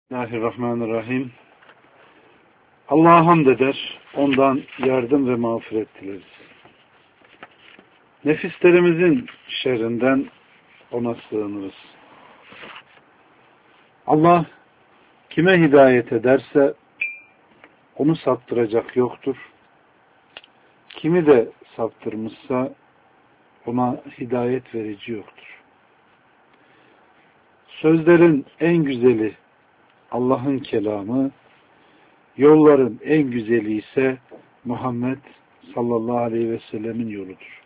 Bismillahirrahmanirrahim. Allah'a hamd eder, ondan yardım ve mağfiret dileriz. Nefislerimizin şerrinden ona sığınırız. Allah kime hidayet ederse onu saptıracak yoktur. Kimi de saptırmışsa ona hidayet verici yoktur. Sözlerin en güzeli Allah'ın kelamı, yolların en güzeli ise Muhammed sallallahu aleyhi ve sellemin yoludur.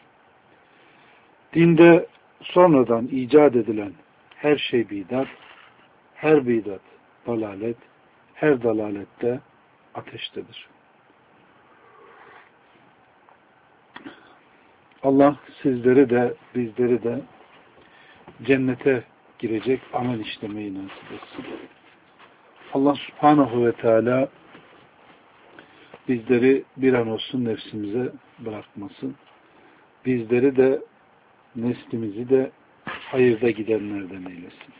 Dinde sonradan icat edilen her şey bidat, her bidat dalalet, her dalalette ateştedir. Allah sizleri de bizleri de cennete girecek amel işlemeyi nasip etsin. Allah subhanahu ve teala bizleri bir an olsun nefsimize bırakmasın. Bizleri de neslimizi de hayırda gidenlerden eylesin.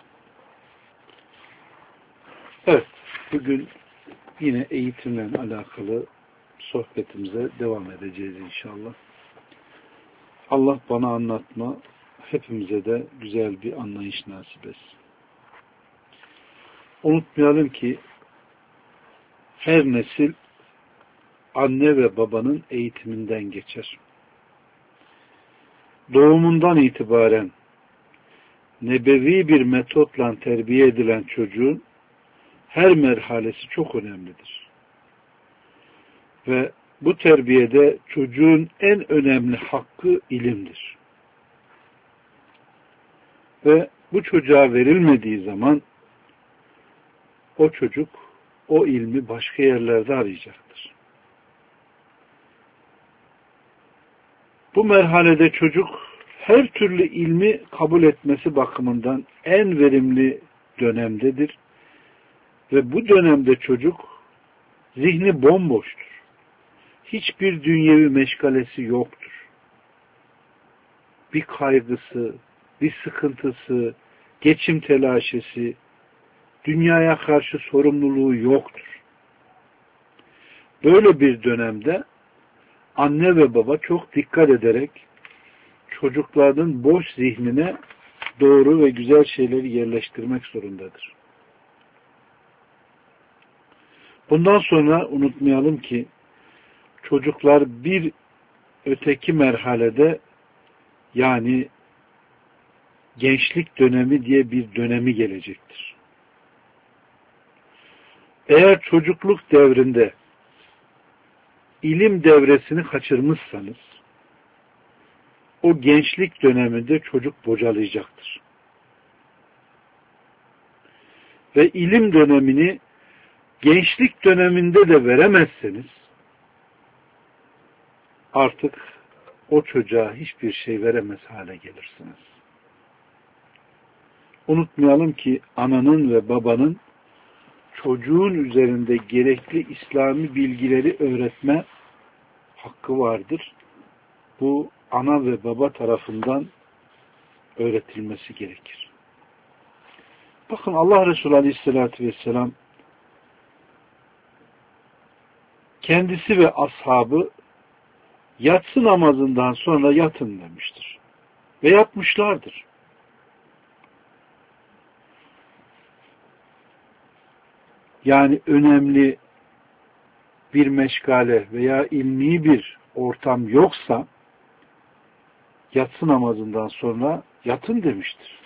Evet, bugün yine eğitimle alakalı sohbetimize devam edeceğiz inşallah. Allah bana anlatma, hepimize de güzel bir anlayış nasip etsin. Unutmayalım ki her nesil anne ve babanın eğitiminden geçer. Doğumundan itibaren nebevi bir metotla terbiye edilen çocuğun her merhalesi çok önemlidir. Ve bu terbiyede çocuğun en önemli hakkı ilimdir. Ve bu çocuğa verilmediği zaman o çocuk o ilmi başka yerlerde arayacaktır. Bu merhalede çocuk her türlü ilmi kabul etmesi bakımından en verimli dönemdedir. Ve bu dönemde çocuk zihni bomboştur. Hiçbir dünyevi meşgalesi yoktur. Bir kaygısı, bir sıkıntısı, geçim telaşesi, dünyaya karşı sorumluluğu yoktur. Böyle bir dönemde anne ve baba çok dikkat ederek çocukların boş zihnine doğru ve güzel şeyleri yerleştirmek zorundadır. Bundan sonra unutmayalım ki çocuklar bir öteki merhalede, yani gençlik dönemi diye bir dönemi gelecektir. Eğer çocukluk devrinde ilim devresini kaçırmışsanız o gençlik döneminde çocuk bocalayacaktır. Ve ilim dönemini gençlik döneminde de veremezseniz artık o çocuğa hiçbir şey veremez hale gelirsiniz. Unutmayalım ki ananın ve babanın çocuğun üzerinde gerekli İslami bilgileri öğretme hakkı vardır. Bu ana ve baba tarafından öğretilmesi gerekir. Bakın Allah Resulü Aleyhisselatü Vesselam kendisi ve ashabı yatsı namazından sonra yatın demiştir. Ve yatmışlardır. Yani önemli bir meşgale veya ilmi bir ortam yoksa yatsı namazından sonra yatın demiştir.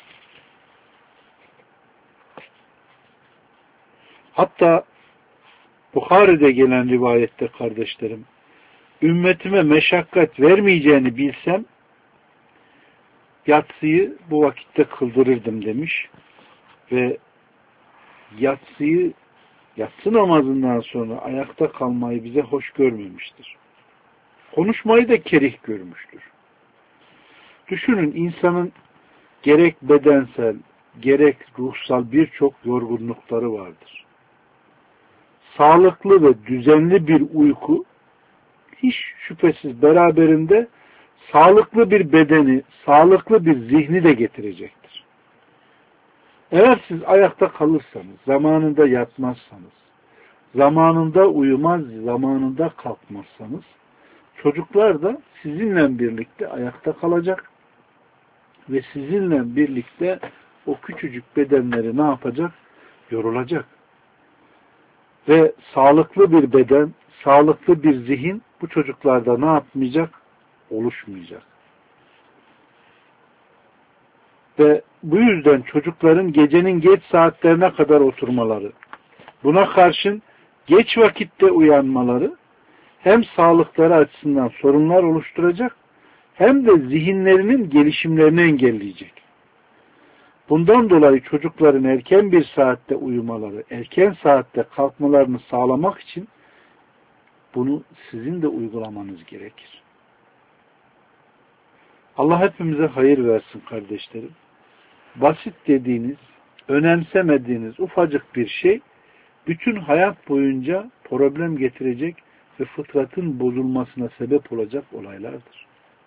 Hatta Bukhari'de gelen rivayette kardeşlerim, ümmetime meşakkat vermeyeceğini bilsem yatsıyı bu vakitte kıldırırdım demiş ve yatsı namazından sonra ayakta kalmayı bize hoş görmemiştir. Konuşmayı da kerih görmüştür. Düşünün, insanın gerek bedensel, gerek ruhsal birçok yorgunlukları vardır. Sağlıklı ve düzenli bir uyku hiç şüphesiz beraberinde sağlıklı bir bedeni, sağlıklı bir zihni de getirecektir. Eğer siz ayakta kalırsanız, zamanında yatmazsanız, zamanında uyumaz, zamanında kalkmazsanız, çocuklar da sizinle birlikte ayakta kalacak ve sizinle birlikte o küçücük bedenleri ne yapacak? Yorulacak. Ve sağlıklı bir beden, sağlıklı bir zihin bu çocuklarda ne yapmayacak? Oluşmayacak. Ve bu yüzden çocukların gecenin geç saatlerine kadar oturmaları, buna karşın geç vakitte uyanmaları hem sağlıkları açısından sorunlar oluşturacak hem de zihinlerinin gelişimlerini engelleyecek. Bundan dolayı çocukların erken bir saatte uyumaları, erken saatte kalkmalarını sağlamak için bunu sizin de uygulamanız gerekir. Allah hepimize hayır versin kardeşlerim. Basit dediğiniz, önemsemediğiniz ufacık bir şey bütün hayat boyunca problem getirecek ve fıtratın bozulmasına sebep olacak olaylardır.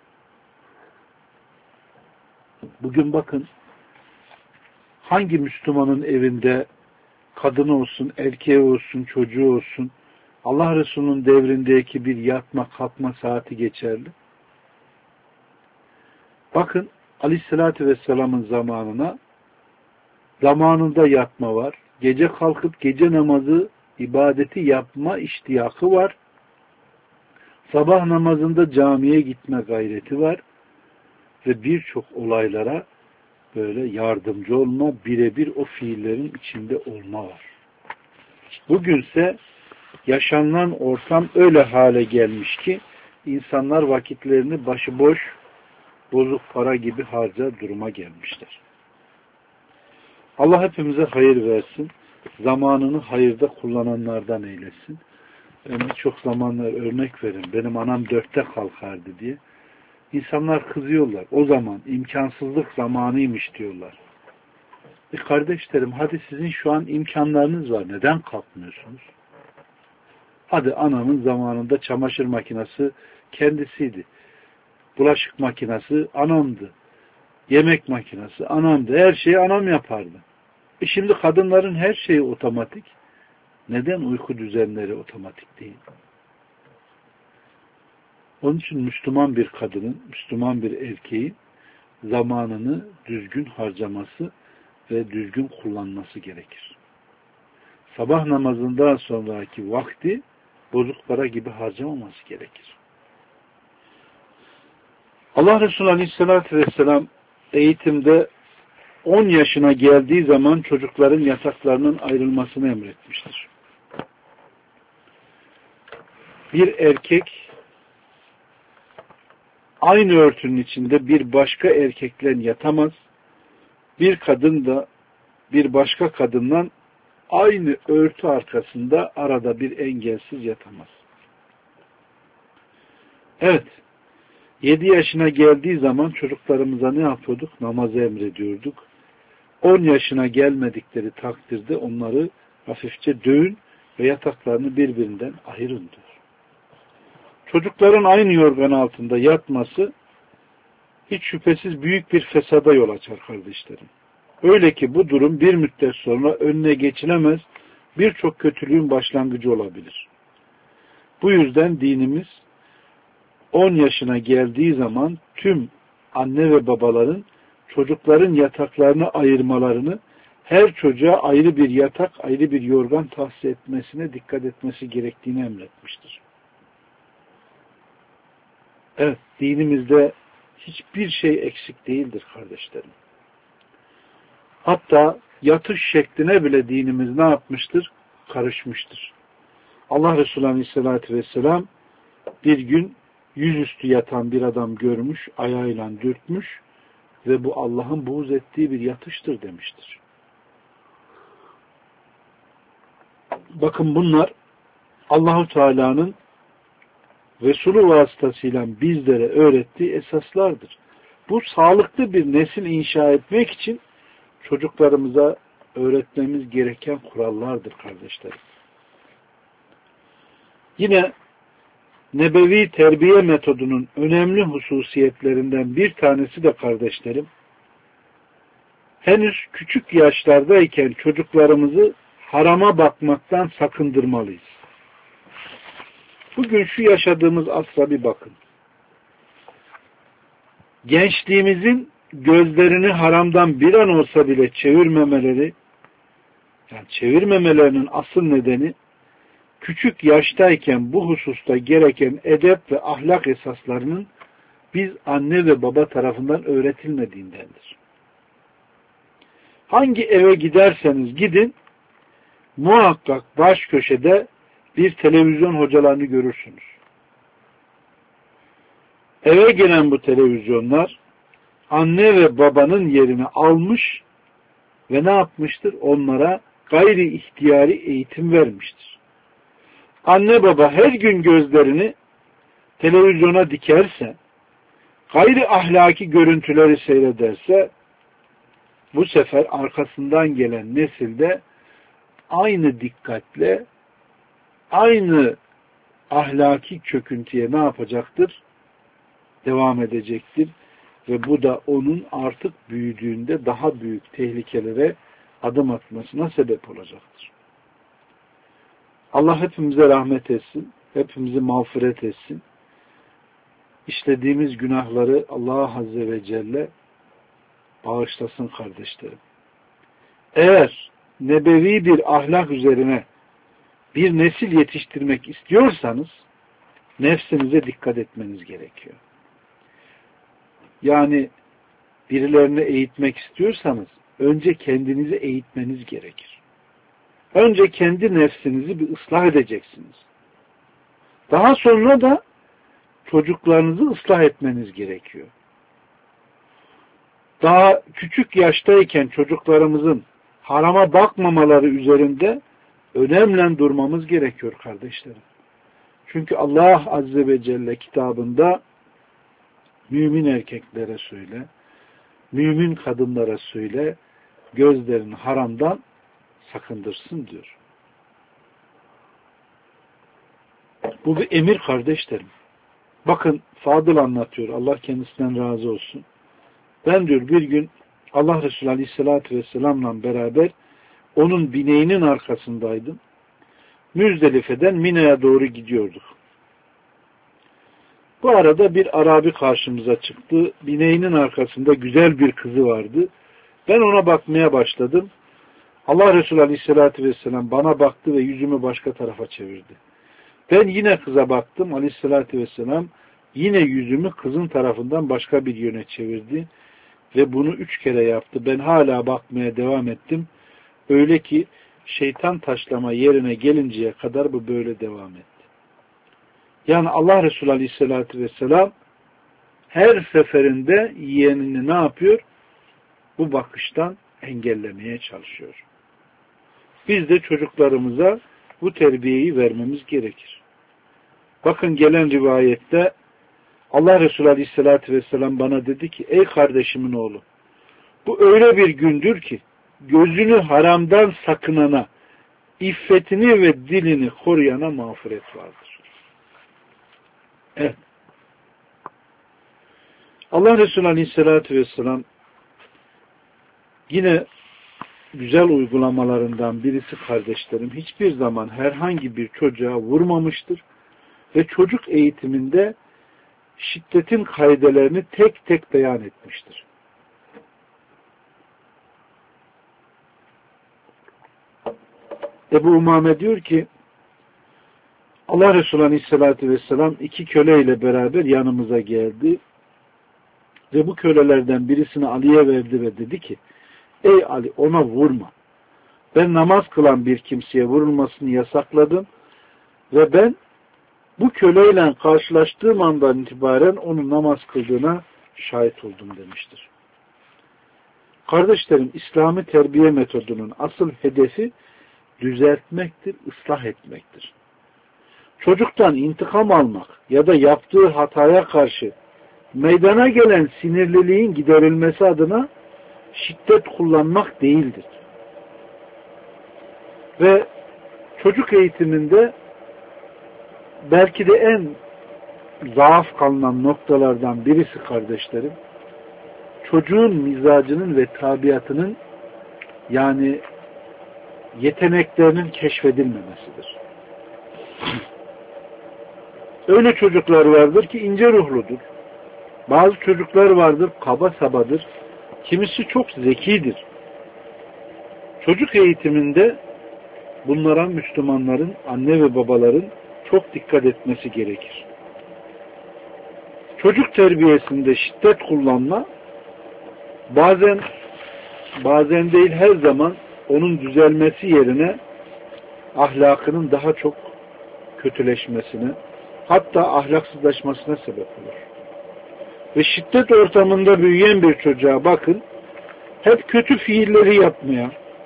Bugün bakın, hangi Müslümanın evinde kadını olsun, erkeği olsun, çocuğu olsun, Allah Resulü'nün devrindeki bir yatma kalkma saati geçerli. Bakın Aleyhisselatü Vesselam'ın zamanında yatma var. Gece kalkıp gece namazı, ibadeti yapma iştiyakı var. Sabah namazında camiye gitme gayreti var. Ve birçok olaylara böyle yardımcı olma, birebir o fiillerin içinde olma var. Bugünse yaşanılan ortam öyle hale gelmiş ki insanlar vakitlerini başıboş, bozuk para gibi harcar duruma gelmişler. Allah hepimize hayır versin. Zamanını hayırda kullananlardan eylesin. Ben birçok zamanlar örnek verin. Benim anam 4'te kalkardı diye. İnsanlar kızıyorlar. O zaman imkansızlık zamanıymış diyorlar. Kardeşlerim, hadi sizin şu an imkanlarınız var. Neden kalkmıyorsunuz? Hadi anamın zamanında çamaşır makinesi kendisiydi. Bulaşık makinesi anamdı. Yemek makinesi anamdı. Her şeyi anam yapardı. Şimdi kadınların her şeyi otomatik. Neden uyku düzenleri otomatik değil? Onun için Müslüman bir kadının, Müslüman bir erkeğin zamanını düzgün harcaması ve düzgün kullanması gerekir. Sabah namazından sonraki vakti bozuk para gibi harcamaması gerekir. Allah Resulü Aleyhisselatü Vesselam eğitimde 10 yaşına geldiği zaman çocukların yataklarının ayrılmasını emretmiştir. Bir erkek aynı örtünün içinde bir başka erkekle yatamaz. Bir kadın da bir başka kadından aynı örtü arkasında arada bir engelsiz yatamaz. Evet, 7 yaşına geldiği zaman çocuklarımıza ne yapıyorduk? Namazı emrediyorduk. 10 yaşına gelmedikleri takdirde onları hafifçe dövün ve yataklarını birbirinden ayırın diyor. Çocukların aynı yorgan altında yatması hiç şüphesiz büyük bir fesada yol açar kardeşlerim. Öyle ki bu durum bir müddet sonra önüne geçilemez birçok kötülüğün başlangıcı olabilir. Bu yüzden dinimiz 10 yaşına geldiği zaman tüm anne ve babaların çocukların yataklarını ayırmalarını, her çocuğa ayrı bir yatak, ayrı bir yorgan tahsis etmesine dikkat etmesi gerektiğini emretmiştir. Evet, dinimizde hiçbir şey eksik değildir kardeşlerim. Hatta yatış şekline bile dinimiz ne yapmıştır? Karışmıştır. Allah Resulü Aleyhisselatü Vesselam bir gün yüzüstü yatan bir adam görmüş, ayağıyla dürtmüş ve bu Allah'ın buğz ettiği bir yatıştır demiştir. Bakın bunlar Allah-u Teala'nın Resulü vasıtasıyla bizlere öğrettiği esaslardır. Bu sağlıklı bir nesil inşa etmek için çocuklarımıza öğretmemiz gereken kurallardır kardeşlerim. Yine nebevi terbiye metodunun önemli hususiyetlerinden bir tanesi de kardeşlerim, henüz küçük yaşlardayken çocuklarımızı harama bakmaktan sakındırmalıyız. Bugün şu yaşadığımız asra bir bakın. Gençliğimizin gözlerini haramdan bir an olsa bile çevirmemelerinin asıl nedeni küçük yaştayken bu hususta gereken edep ve ahlak esaslarının biz anne ve baba tarafından öğretilmediğindendir. Hangi eve giderseniz gidin, muhakkak baş köşede bir televizyon hocalarını görürsünüz. Eve gelen bu televizyonlar anne ve babanın yerini almış ve ne yapmıştır? Onlara gayri ihtiyari eğitim vermiştir. Anne baba her gün gözlerini televizyona dikerse, gayri ahlaki görüntüleri seyrederse, bu sefer arkasından gelen nesilde aynı dikkatle, aynı ahlaki çöküntüye ne yapacaktır? Devam edecektir. Ve bu da onun artık büyüdüğünde daha büyük tehlikelere adım atmasına sebep olacaktır. Allah hepimize rahmet etsin, hepimizi mağfiret etsin. İşlediğimiz günahları Allah Azze ve Celle bağışlasın kardeşlerim. Eğer nebevi bir ahlak üzerine bir nesil yetiştirmek istiyorsanız nefsinize dikkat etmeniz gerekiyor. Yani birilerini eğitmek istiyorsanız önce kendinizi eğitmeniz gerekir. Önce kendi nefsinizi bir ıslah edeceksiniz. Daha sonra da çocuklarınızı ıslah etmeniz gerekiyor. Daha küçük yaştayken çocuklarımızın harama bakmamaları üzerinde önemli durmamız gerekiyor kardeşlerim. Çünkü Allah Azze ve Celle kitabında mümin erkeklere söyle, mümin kadınlara söyle, gözlerini haramdan sakındırsın diyor. Bu bir emir kardeşlerim. Bakın Fadıl anlatıyor. Allah kendisinden razı olsun. Ben diyor bir gün Allah Resulü Aleyhisselatü Vesselam'la beraber onun bineğinin arkasındaydım. Müzdelife'den Mina'ya doğru gidiyorduk. Bu arada bir Arabi karşımıza çıktı. Bineğinin arkasında güzel bir kızı vardı. Ben ona bakmaya başladım. Allah Resulü Aleyhisselatü Vesselam bana baktı ve yüzümü başka tarafa çevirdi. Ben yine kıza baktım. Aleyhisselatü Vesselam yine yüzümü kızın tarafından başka bir yöne çevirdi. Ve bunu 3 kere yaptı. Ben hala bakmaya devam ettim. Öyle ki şeytan taşlama yerine gelinceye kadar bu böyle devam etti. Yani Allah Resulü Aleyhisselatü Vesselam her seferinde yeğenini ne yapıyor? Bu bakıştan engellemeye çalışıyor. Biz de çocuklarımıza bu terbiyeyi vermemiz gerekir. Bakın gelen rivayette Allah Resulü Aleyhisselatü Vesselam bana dedi ki, ey kardeşimin oğlu, bu öyle bir gündür ki gözünü haramdan sakınana, iffetini ve dilini koruyana mağfiret vardır. Evet. Allah Resulü Aleyhisselatü Vesselam yine güzel uygulamalarından birisi kardeşlerim, hiçbir zaman herhangi bir çocuğa vurmamıştır ve çocuk eğitiminde şiddetin kaidelerini tek tek beyan etmiştir. Ebu Umame diyor ki, Allah Resulü Aleyhisselatü Vesselam 2 köleyle beraber yanımıza geldi ve bu kölelerden birisini Ali'ye verdi ve dedi ki, ey Ali, ona vurma. Ben namaz kılan bir kimseye vurulmasını yasakladım ve ben bu köleyle karşılaştığım andan itibaren onun namaz kıldığına şahit oldum demiştir. Kardeşlerim, İslami terbiye metodunun asıl hedefi düzeltmektir, ıslah etmektir. Çocuktan intikam almak ya da yaptığı hataya karşı meydana gelen sinirliliğin giderilmesi adına şiddet kullanmak değildir. Ve çocuk eğitiminde belki de en zaaf kalınan noktalardan birisi kardeşlerim, çocuğun mizacının ve tabiatının yani yeteneklerinin keşfedilmemesidir. Öyle çocuklar vardır ki ince ruhludur. Bazı çocuklar vardır kaba sabadır. Kimisi çok zekidir. Çocuk eğitiminde bunlara Müslümanların, anne ve babaların çok dikkat etmesi gerekir. Çocuk terbiyesinde şiddet kullanma bazen değil her zaman onun düzelmesi yerine ahlakının daha çok kötüleşmesine, hatta ahlaksızlaşmasına sebep olur. Ve şiddet ortamında büyüyen bir çocuğa bakın, hep kötü fiilleri yapmaya,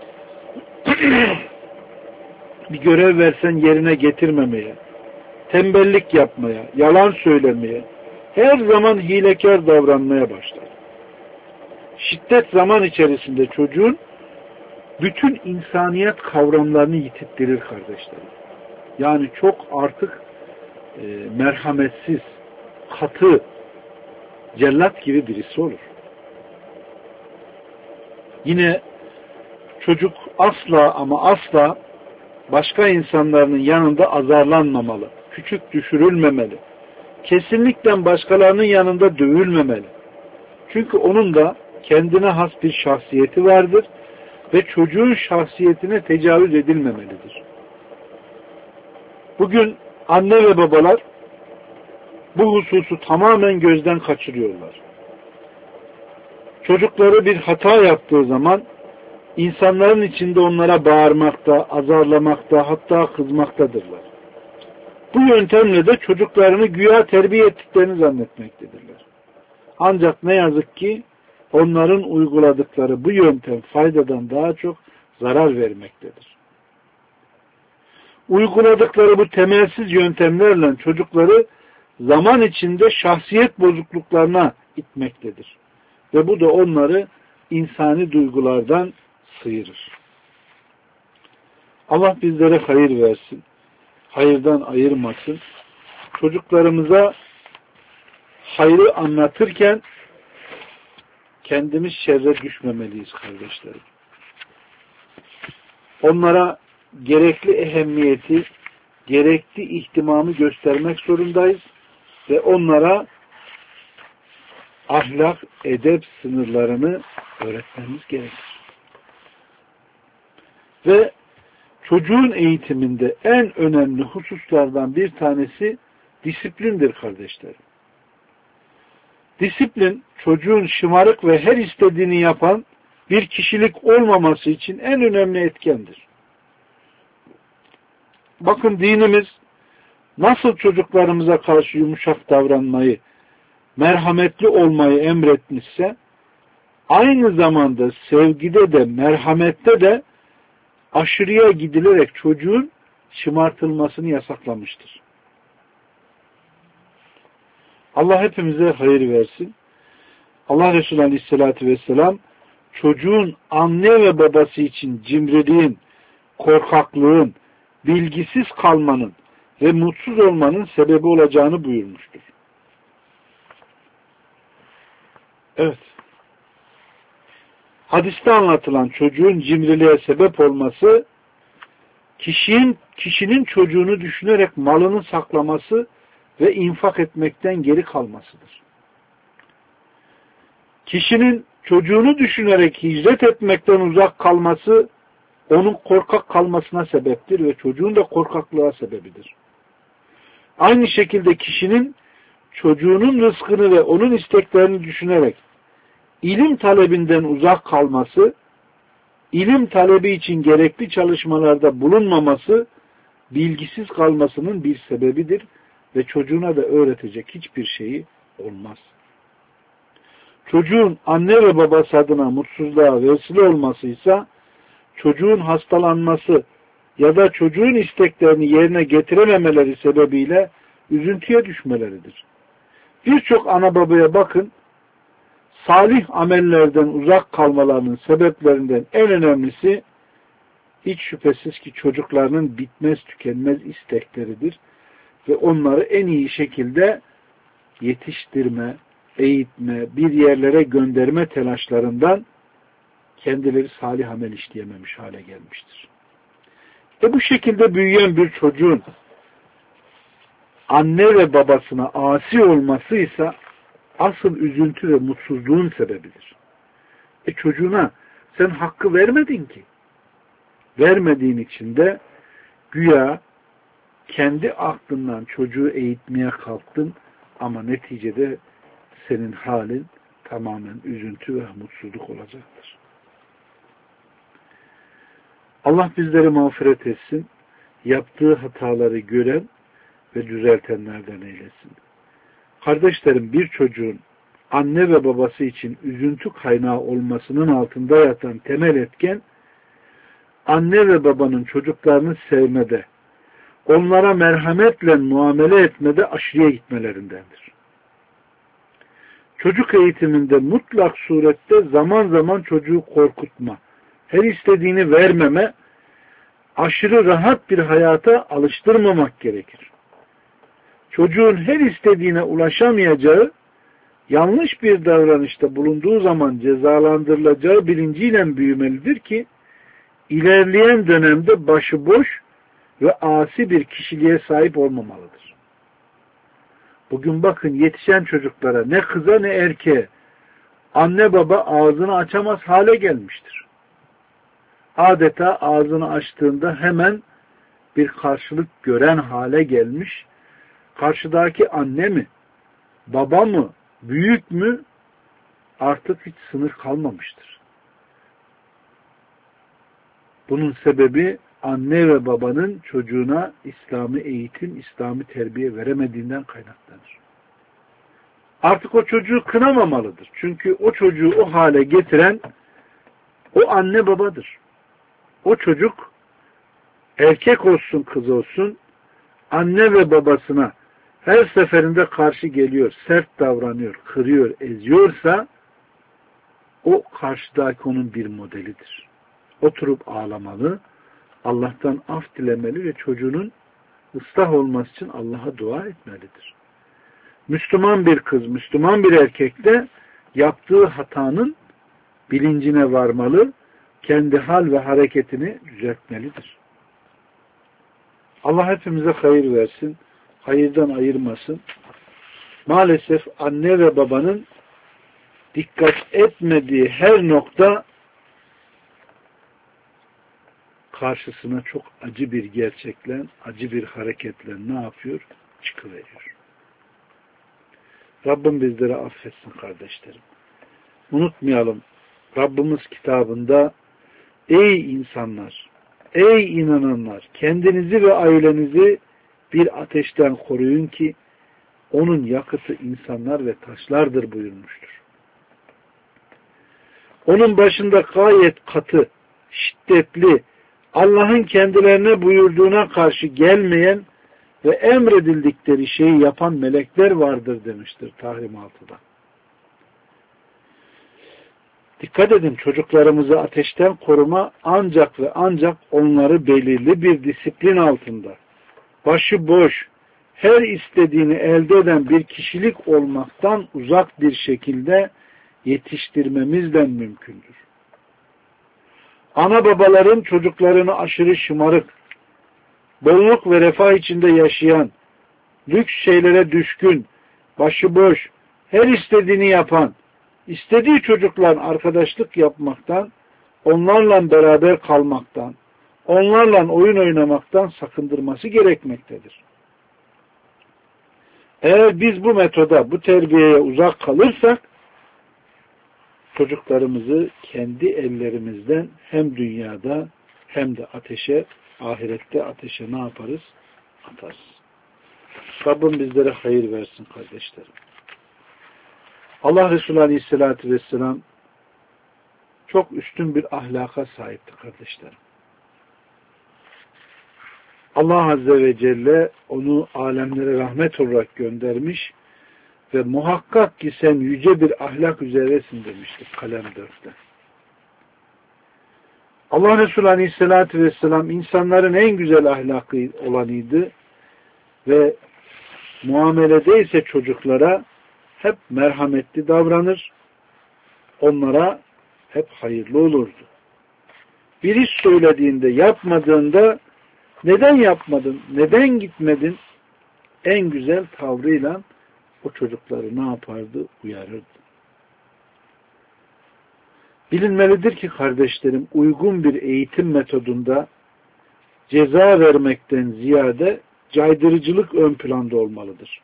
bir görev versen yerine getirmemeye, tembellik yapmaya, yalan söylemeye, her zaman hilekar davranmaya başlar. Şiddet zaman içerisinde çocuğun bütün insaniyet kavramlarını yitirttirir kardeşlerim. Yani çok artık merhametsiz, katı, cellat gibi birisi olur. Yine çocuk asla ama asla başka insanların yanında azarlanmamalı, küçük düşürülmemeli. Kesinlikle başkalarının yanında dövülmemeli. Çünkü onun da kendine has bir şahsiyeti vardır ve çocuğun şahsiyetine tecavüz edilmemelidir. Bugün anne ve babalar bu hususu tamamen gözden kaçırıyorlar. Çocukları bir hata yaptığı zaman insanların içinde onlara bağırmakta, azarlamakta, hatta kızmaktadırlar. Bu yöntemle de çocuklarını güya terbiye ettiklerini zannetmektedirler. Ancak ne yazık ki onların uyguladıkları bu yöntem faydadan daha çok zarar vermektedir. Uyguladıkları bu temelsiz yöntemlerle çocukları zaman içinde şahsiyet bozukluklarına itmektedir. Ve bu da onları insani duygulardan sıyırır. Allah bizlere hayır versin. Hayırdan ayırmasın. Çocuklarımıza hayrı anlatırken kendimiz şerre düşmemeliyiz kardeşlerim. Onlara gerekli ehemmiyeti, gerekli ihtimamı göstermek zorundayız ve onlara ahlak, edep sınırlarını öğretmemiz gerekir. Ve çocuğun eğitiminde en önemli hususlardan bir tanesi disiplindir kardeşlerim. Disiplin, çocuğun şımarık ve her istediğini yapan bir kişilik olmaması için en önemli etkendir. Bakın dinimiz nasıl çocuklarımıza karşı yumuşak davranmayı, merhametli olmayı emretmişse, aynı zamanda sevgide de, merhamette de aşırıya gidilerek çocuğun şımartılmasını yasaklamıştır. Allah hepimize hayır versin. Allah Resulü Aleyhisselatü Vesselam çocuğun anne ve babası için cimriliğin, korkaklığın, bilgisiz kalmanın ve mutsuz olmanın sebebi olacağını buyurmuştur. Evet. Hadiste anlatılan çocuğun cimriliğe sebep olması, kişinin çocuğunu düşünerek malını saklaması ve infak etmekten geri kalmasıdır. Kişinin çocuğunu düşünerek hicret etmekten uzak kalması, onun korkak kalmasına sebeptir ve çocuğun da korkaklığa sebebidir. Aynı şekilde kişinin çocuğunun rızkını ve onun isteklerini düşünerek ilim talebinden uzak kalması, ilim talebi için gerekli çalışmalarda bulunmaması, bilgisiz kalmasının bir sebebidir ve çocuğuna da öğretecek hiçbir şeyi olmaz. Çocuğun anne ve babası adına mutsuzluğa vesile olmasıysa, çocuğun hastalanması ya da çocuğun isteklerini yerine getirememeleri sebebiyle üzüntüye düşmeleridir. Birçok ana babaya bakın, salih amellerden uzak kalmalarının sebeplerinden en önemlisi, hiç şüphesiz ki çocuklarının bitmez tükenmez istekleridir ve onları en iyi şekilde yetiştirme, eğitme, bir yerlere gönderme telaşlarından kendileri salih amel işleyememiş hale gelmiştir. Bu şekilde büyüyen bir çocuğun anne ve babasına asi olması ise asıl üzüntü ve mutsuzluğun sebebidir. Çocuğuna sen hakkı vermedin ki. Vermediğin için de güya kendi aklından çocuğu eğitmeye kalktın ama neticede senin halin tamamen üzüntü ve mutsuzluk olacaktır. Allah bizleri mağfiret etsin, yaptığı hataları gören ve düzeltenlerden eylesin. Kardeşlerim, bir çocuğun anne ve babası için üzüntü kaynağı olmasının altında yatan temel etken, anne ve babanın çocuklarını sevmede, onlara merhametle muamele etmede aşırıya gitmelerindendir. Çocuk eğitiminde mutlak surette zaman zaman çocuğu korkutma, her istediğini vermeme, aşırı rahat bir hayata alıştırmamak gerekir. Çocuğun her istediğine ulaşamayacağı, yanlış bir davranışta bulunduğu zaman cezalandırılacağı bilinciyle büyümelidir ki, ilerleyen dönemde başıboş ve asi bir kişiliğe sahip olmamalıdır. Bugün bakın yetişen çocuklara ne kıza ne erkeğe anne baba ağzını açamaz hale gelmiştir. Adeta ağzını açtığında hemen bir karşılık gören hale gelmiş. Karşıdaki anne mi, baba mı, büyük mü artık hiç sınır kalmamıştır. Bunun sebebi anne ve babanın çocuğuna İslami eğitim, İslami terbiye veremediğinden kaynaklanır. Artık o çocuğu kınamamalıdır. Çünkü o çocuğu o hale getiren o anne babadır. O çocuk erkek olsun kız olsun anne ve babasına her seferinde karşı geliyor, sert davranıyor, kırıyor, eziyorsa o karşıdaki onun bir modelidir. Oturup ağlamalı, Allah'tan af dilemeli ve çocuğunun ıslah olması için Allah'a dua etmelidir. Müslüman bir kız, Müslüman bir erkek de yaptığı hatanın bilincine varmalı, kendi hal ve hareketini düzeltmelidir. Allah hepimize hayır versin, hayırdan ayırmasın. Maalesef anne ve babanın dikkat etmediği her nokta karşısına çok acı bir gerçekle, acı bir hareketle ne yapıyor? Çıkıveriyor. Rabbim bizleri affetsin kardeşlerim. Unutmayalım, Rabbimiz kitabında ey insanlar, ey inananlar, kendinizi ve ailenizi bir ateşten koruyun ki onun yakıtı insanlar ve taşlardır buyurmuştur. Onun başında gayet katı, şiddetli, Allah'ın kendilerine buyurduğuna karşı gelmeyen ve emredildikleri şeyi yapan melekler vardır demiştir Tahrim 6'da. Dikkat edin, çocuklarımızı ateşten koruma ancak ve ancak onları belirli bir disiplin altında, başıboş, her istediğini elde eden bir kişilik olmaktan uzak bir şekilde yetiştirmemizle mümkündür. Ana babaların çocuklarını aşırı şımarık, bolluk ve refah içinde yaşayan, lüks şeylere düşkün, başıboş, her istediğini yapan, istediği çocuklarla arkadaşlık yapmaktan, onlarla beraber kalmaktan, onlarla oyun oynamaktan sakındırması gerekmektedir. Eğer biz bu metoda, bu terbiyeye uzak kalırsak, çocuklarımızı kendi ellerimizden hem dünyada hem de ateşe, ahirette ateşe ne yaparız? Atarız. Rabbim bizlere hayır versin kardeşlerim. Allah Resulü Aleyhisselatü Vesselam çok üstün bir ahlaka sahipti kardeşlerim. Allah Azze ve Celle onu alemlere rahmet olarak göndermiş ve muhakkak ki sen yüce bir ahlak üzeresin demiştir Kalem 4'te. Allah Resulü Aleyhisselatü Vesselam insanların en güzel ahlakı olanıydı ve muamelede ise çocuklara hep merhametli davranır, onlara hep hayırlı olurdu. Bir iş söylediğinde, yapmadığında neden yapmadın, neden gitmedin? En güzel tavrıyla o çocukları ne yapardı? Uyarırdı. Bilinmelidir ki kardeşlerim, uygun bir eğitim metodunda ceza vermekten ziyade caydırıcılık ön planda olmalıdır.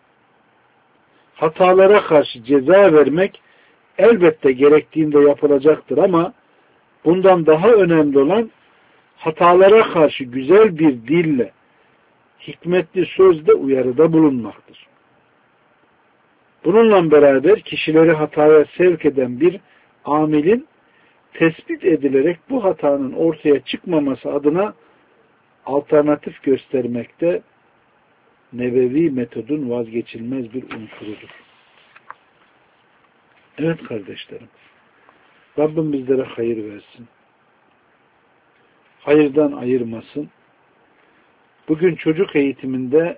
Hatalara karşı ceza vermek elbette gerektiğinde yapılacaktır ama bundan daha önemli olan hatalara karşı güzel bir dille, hikmetli sözle uyarıda bulunmaktır. Bununla beraber kişileri hataya sevk eden bir amilin tespit edilerek bu hatanın ortaya çıkmaması adına alternatif göstermekte nebevi metodun vazgeçilmez bir unsurudur. Evet kardeşlerim, Rabbim bizlere hayır versin. Hayırdan ayırmasın. Bugün çocuk eğitiminde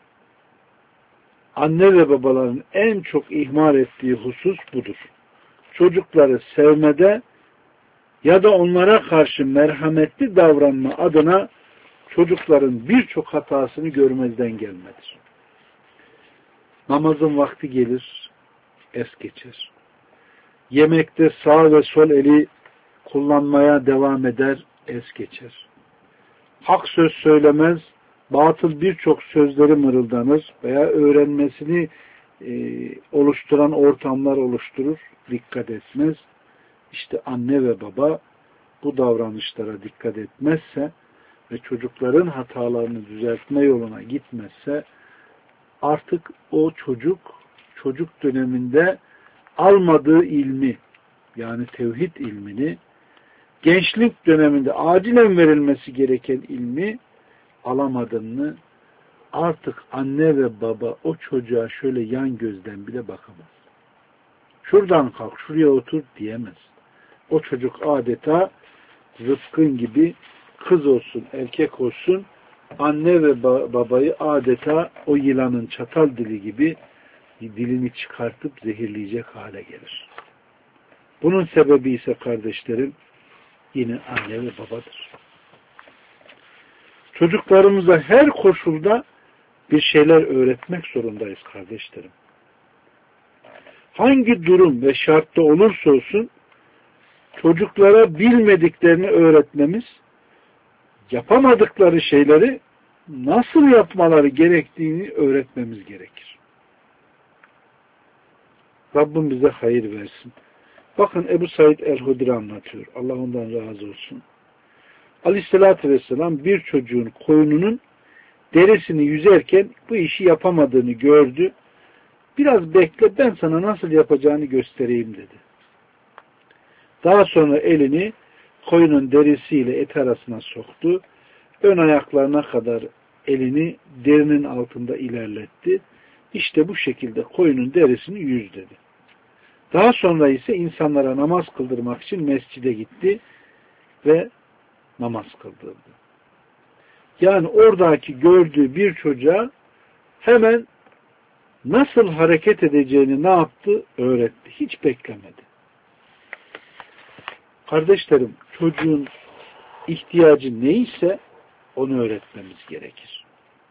anne ve babaların en çok ihmal ettiği husus budur. Çocukları sevmede ya da onlara karşı merhametli davranma adına çocukların birçok hatasını görmezden gelmedir. Namazın vakti gelir, es geçer. Yemekte sağ ve sol eli kullanmaya devam eder, es geçer. Hak söz söylemez, batıl birçok sözleri mırıldanır veya öğrenmesini oluşturan ortamlar oluşturur, dikkat etmez. İşte anne ve baba bu davranışlara dikkat etmezse ve çocukların hatalarını düzeltme yoluna gitmezse artık o çocuk döneminde almadığı ilmi, yani tevhid ilmini, gençlik döneminde acilen verilmesi gereken ilmi alamadığını artık anne ve baba o çocuğa şöyle yan gözden bile bakamaz. Şuradan kalk, şuraya otur diyemez. O çocuk adeta zıpkın gibi, kız olsun, erkek olsun, anne ve babayı adeta o yılanın çatal dili gibi dilini çıkartıp zehirleyecek hale gelir. Bunun sebebi ise kardeşlerim yine anne ve babadır. Çocuklarımıza her koşulda bir şeyler öğretmek zorundayız kardeşlerim. Hangi durum ve şartta olursa olsun çocuklara bilmediklerini öğretmemiz, yapamadıkları şeyleri nasıl yapmaları gerektiğini öğretmemiz gerekir. Rabbim bize hayır versin. Bakın Ebu Said el-Hudri anlatıyor. Allah ondan razı olsun. Aleyhissalatü vesselam bir çocuğun koyununun derisini yüzerken bu işi yapamadığını gördü. Biraz bekle, ben sana nasıl yapacağını göstereyim dedi. Daha sonra elini koyunun derisiyle et arasına soktu. Ön ayaklarına kadar elini derinin altında ilerletti. İşte bu şekilde koyunun derisini yüz dedi. Daha sonra ise insanlara namaz kıldırmak için mescide gitti ve namaz kıldırdı. Yani oradaki gördüğü bir çocuğa hemen nasıl hareket edeceğini ne yaptı? Öğretti. Hiç beklemedi. Kardeşlerim, çocuğun ihtiyacı neyse onu öğretmemiz gerekir.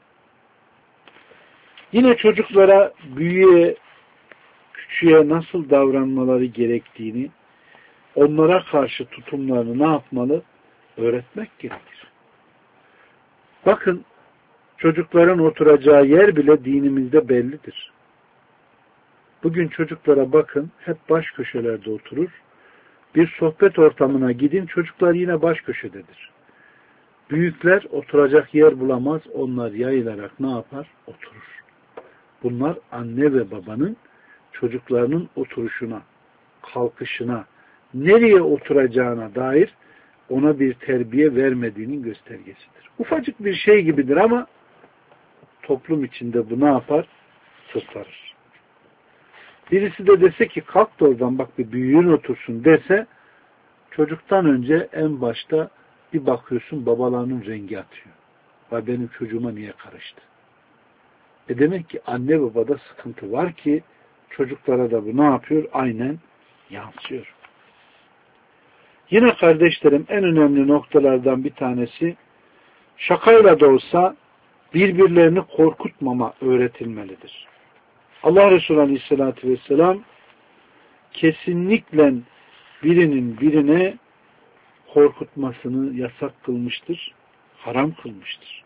Yine çocuklara büyüğe, küçüğe nasıl davranmaları gerektiğini, onlara karşı tutumlarını ne yapmalı? Öğretmek gerekir. Bakın, çocukların oturacağı yer bile dinimizde bellidir. Bugün çocuklara bakın, hep baş köşelerde oturur. Bir sohbet ortamına gidin, çocuklar yine baş köşededir. Büyükler oturacak yer bulamaz, onlar yayılarak ne yapar? Oturur. Bunlar anne ve babanın çocuklarının oturuşuna, kalkışına, nereye oturacağına dair ona bir terbiye vermediğinin göstergesidir. Ufacık bir şey gibidir ama toplum içinde bu ne yapar? Susarır. Birisi de dese ki kalk da oradan bak bir büyüğün otursun dese, çocuktan önce en başta bir bakıyorsun babalarının rengi atıyor. Vay benim çocuğuma niye karıştı? Demek ki anne babada sıkıntı var ki çocuklara da bu ne yapıyor? Aynen yansıyor. Yine kardeşlerim en önemli noktalardan bir tanesi şakayla da olsa birbirlerini korkutmama öğretilmelidir. Allah Resulü Aleyhisselatü Vesselam kesinlikle birinin birine korkutmasını yasak kılmıştır, haram kılmıştır.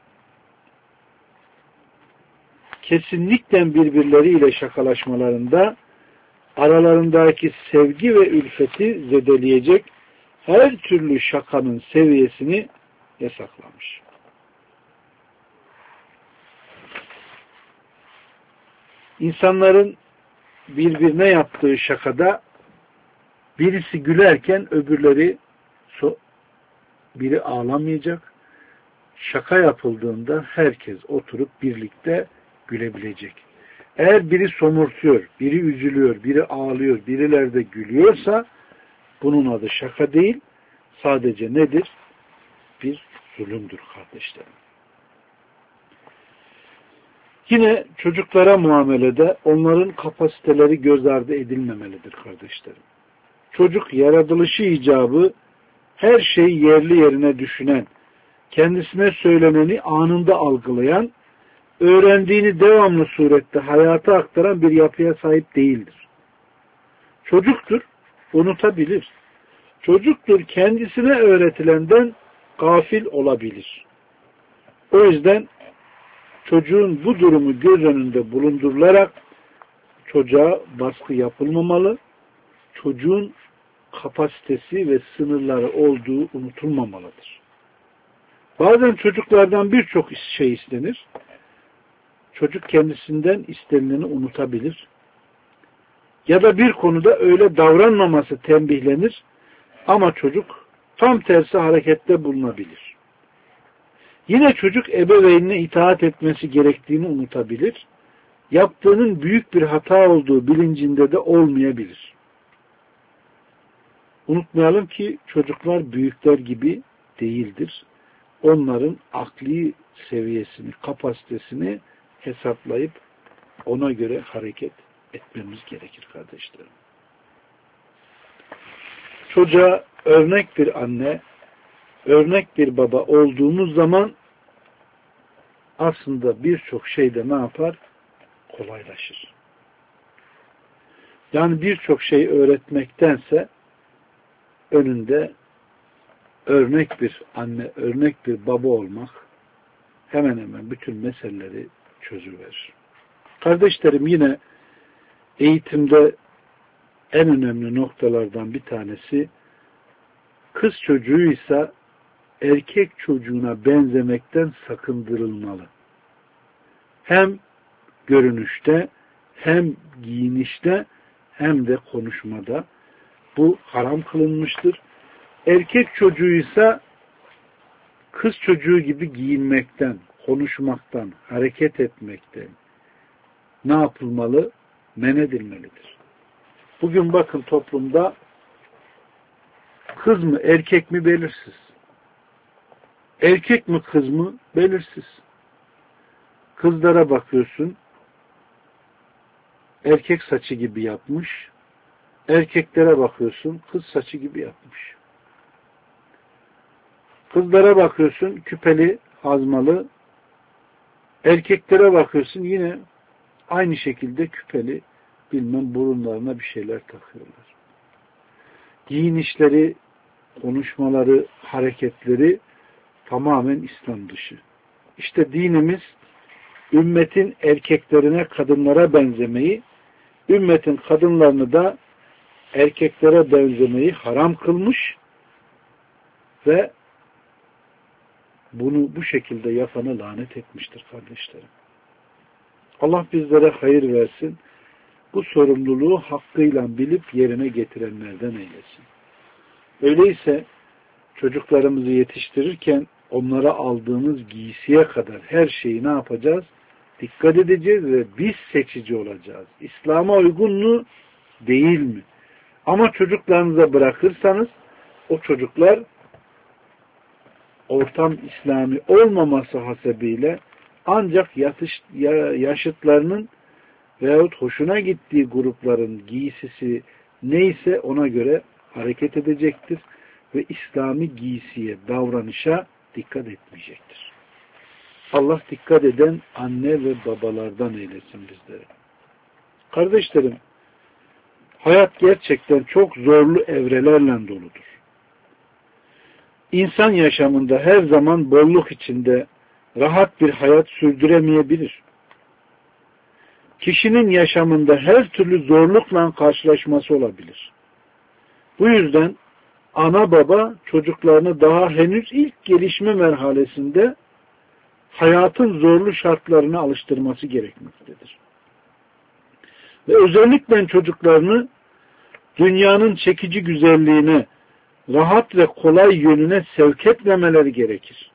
Kesinlikle birbirleriyle şakalaşmalarında aralarındaki sevgi ve ülfeti zedeleyecek her türlü şakanın seviyesini yasaklamış. İnsanların birbirine yaptığı şakada birisi gülerken öbürleri biri ağlamayacak. Şaka yapıldığında herkes oturup birlikte gülebilecek. Eğer biri somurtuyor, biri üzülüyor, biri ağlıyor, birileri de gülüyorsa bunun adı şaka değil, sadece nedir? Bir zulümdür kardeşlerim. Yine çocuklara muamelede onların kapasiteleri göz ardı edilmemelidir kardeşlerim. Çocuk yaratılışı icabı her şeyi yerli yerine düşünen, kendisine söyleneni anında algılayan, öğrendiğini devamlı surette hayata aktaran bir yapıya sahip değildir. Çocuktur, unutabilir. Çocuktur, kendisine öğretilenden gafil olabilir. O yüzden çocuğun bu durumu göz önünde bulundurularak çocuğa baskı yapılmamalı, çocuğun kapasitesi ve sınırları olduğu unutulmamalıdır. Bazen çocuklardan birçok şey istenir. Çocuk kendisinden istenileni unutabilir. Ya da bir konuda öyle davranmaması tembihlenir ama çocuk tam tersi harekette bulunabilir. Yine çocuk ebeveynine itaat etmesi gerektiğini unutabilir. Yaptığının büyük bir hata olduğu bilincinde de olmayabilir. Unutmayalım ki çocuklar büyükler gibi değildir. Onların akli seviyesini, kapasitesini hesaplayıp ona göre hareket etmemiz gerekir kardeşlerim. Çocuğa örnek bir anne, örnek bir baba olduğumuz zaman aslında birçok şeyde ne yapar? Kolaylaşır. Yani birçok şey öğretmektense önünde örnek bir anne, örnek bir baba olmak hemen hemen bütün meseleleri çözüverir. Kardeşlerim yine eğitimde en önemli noktalardan bir tanesi kız çocuğuysa erkek çocuğuna benzemekten sakındırılmalı. Hem görünüşte, hem giyinişte, hem de konuşmada bu haram kılınmıştır. Erkek çocuğuysa kız çocuğu gibi giyinmekten, konuşmaktan, hareket etmekten ne yapılmalı? Men edilmelidir. Bugün bakın toplumda kız mı erkek mi belirsiz. Erkek mi kız mı belirsiz. Kızlara bakıyorsun erkek saçı gibi yapmış. Erkeklere bakıyorsun kız saçı gibi yapmış. Kızlara bakıyorsun küpeli, hazmalı. Erkeklere bakıyorsun yine aynı şekilde küpeli, bilmem burunlarına bir şeyler takıyorlar. Giyinişleri, konuşmaları, hareketleri tamamen İslam dışı. İşte dinimiz ümmetin erkeklerine, kadınlara benzemeyi, ümmetin kadınlarını da erkeklere benzemeyi haram kılmış ve bunu bu şekilde yapana lanet etmiştir kardeşlerim. Allah bizlere hayır versin. Bu sorumluluğu hakkıyla bilip yerine getirenlerden eylesin. Öyleyse çocuklarımızı yetiştirirken onlara aldığımız giysiye kadar her şeyi ne yapacağız? Dikkat edeceğiz ve biz seçici olacağız. İslam'a uygun mu? Değil mi? Ama çocuklarınıza bırakırsanız o çocuklar ortam İslami olmaması hasebiyle ancak yaşıtlarının veyahut hoşuna gittiği grupların giysisi neyse ona göre hareket edecektir ve İslami giysiye, davranışa dikkat etmeyecektir. Allah dikkat eden anne ve babalardan eylesin bizleri. Kardeşlerim, hayat gerçekten çok zorlu evrelerle doludur. İnsan yaşamında her zaman bolluk içinde rahat bir hayat sürdüremeyebilir. Kişinin yaşamında her türlü zorlukla karşılaşması olabilir. Bu yüzden ana baba çocuklarını daha henüz ilk gelişme merhalesinde hayatın zorlu şartlarına alıştırması gerekmektedir. Ve özellikle çocuklarını dünyanın çekici güzelliğine, rahat ve kolay yönüne sevk etmemeleri gerekir.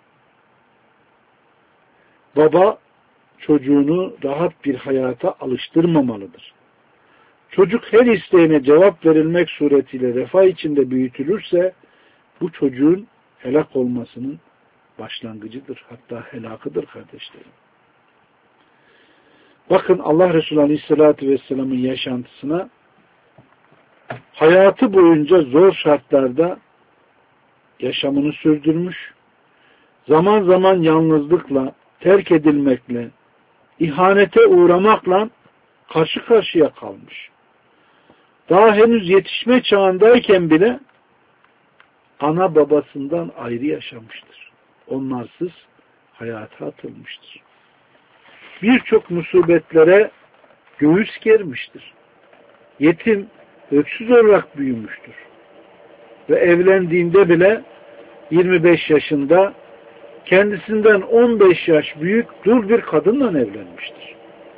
Baba çocuğunu rahat bir hayata alıştırmamalıdır. Çocuk her isteğine cevap verilmek suretiyle refah içinde büyütülürse bu çocuğun helak olmasının başlangıcıdır. Hatta helakıdır kardeşlerim. Bakın Allah Resulü Aleyhisselatü Vesselam'ın yaşantısına, hayatı boyunca zor şartlarda yaşamını sürdürmüş, zaman zaman yalnızlıkla, terk edilmekle, ihanete uğramakla karşı karşıya kalmış. Daha henüz yetişme çağındayken bile ana babasından ayrı yaşamıştır. Onlarsız hayata atılmıştır. Birçok musibetlere göğüs germiştir. Yetim, öksüz olarak büyümüştür. Ve evlendiğinde bile 25 yaşında kendisinden 15 yaş büyük dul bir kadınla evlenmiştir.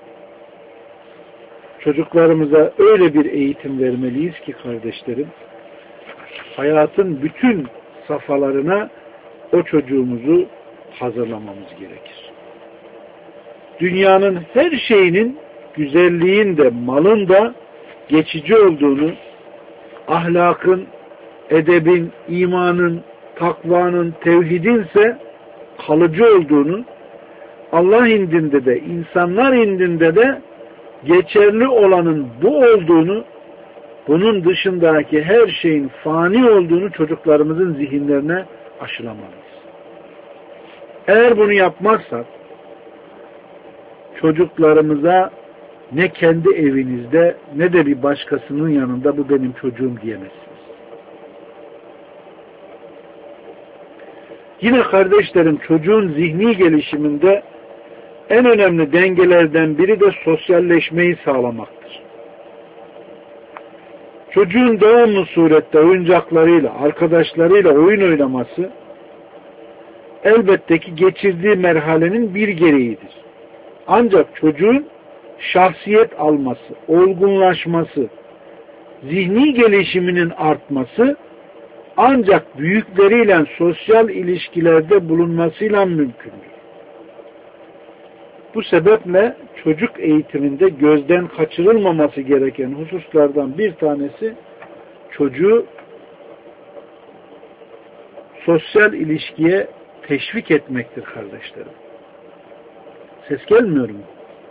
Çocuklarımıza öyle bir eğitim vermeliyiz ki kardeşlerim, hayatın bütün safhalarına o çocuğumuzu hazırlamamız gerekir. Dünyanın her şeyinin, güzelliğin de, malın da geçici olduğunu, ahlakın, edebin, imanın, takvanın, tevhidinse kalıcı olduğunu, Allah indinde de, insanlar indinde de geçerli olanın bu olduğunu, bunun dışındaki her şeyin fani olduğunu çocuklarımızın zihinlerine aşılamalıyız. Eğer bunu yapmazsak, çocuklarımıza ne kendi evinizde ne de bir başkasının yanında bu benim çocuğum diyemezsiniz. Yine kardeşlerim, çocuğun zihni gelişiminde en önemli dengelerden biri de sosyalleşmeyi sağlamaktır. Çocuğun devamlı surette oyuncaklarıyla, arkadaşlarıyla oyun oynaması elbette ki geçirdiği merhalenin bir gereğidir. Ancak çocuğun şahsiyet alması, olgunlaşması, zihni gelişiminin artması ancak büyükleriyle sosyal ilişkilerde bulunmasıyla mümkündür. Bu sebeple çocuk eğitiminde gözden kaçırılmaması gereken hususlardan bir tanesi çocuğu sosyal ilişkiye teşvik etmektir kardeşlerim. Ses gelmiyor mu?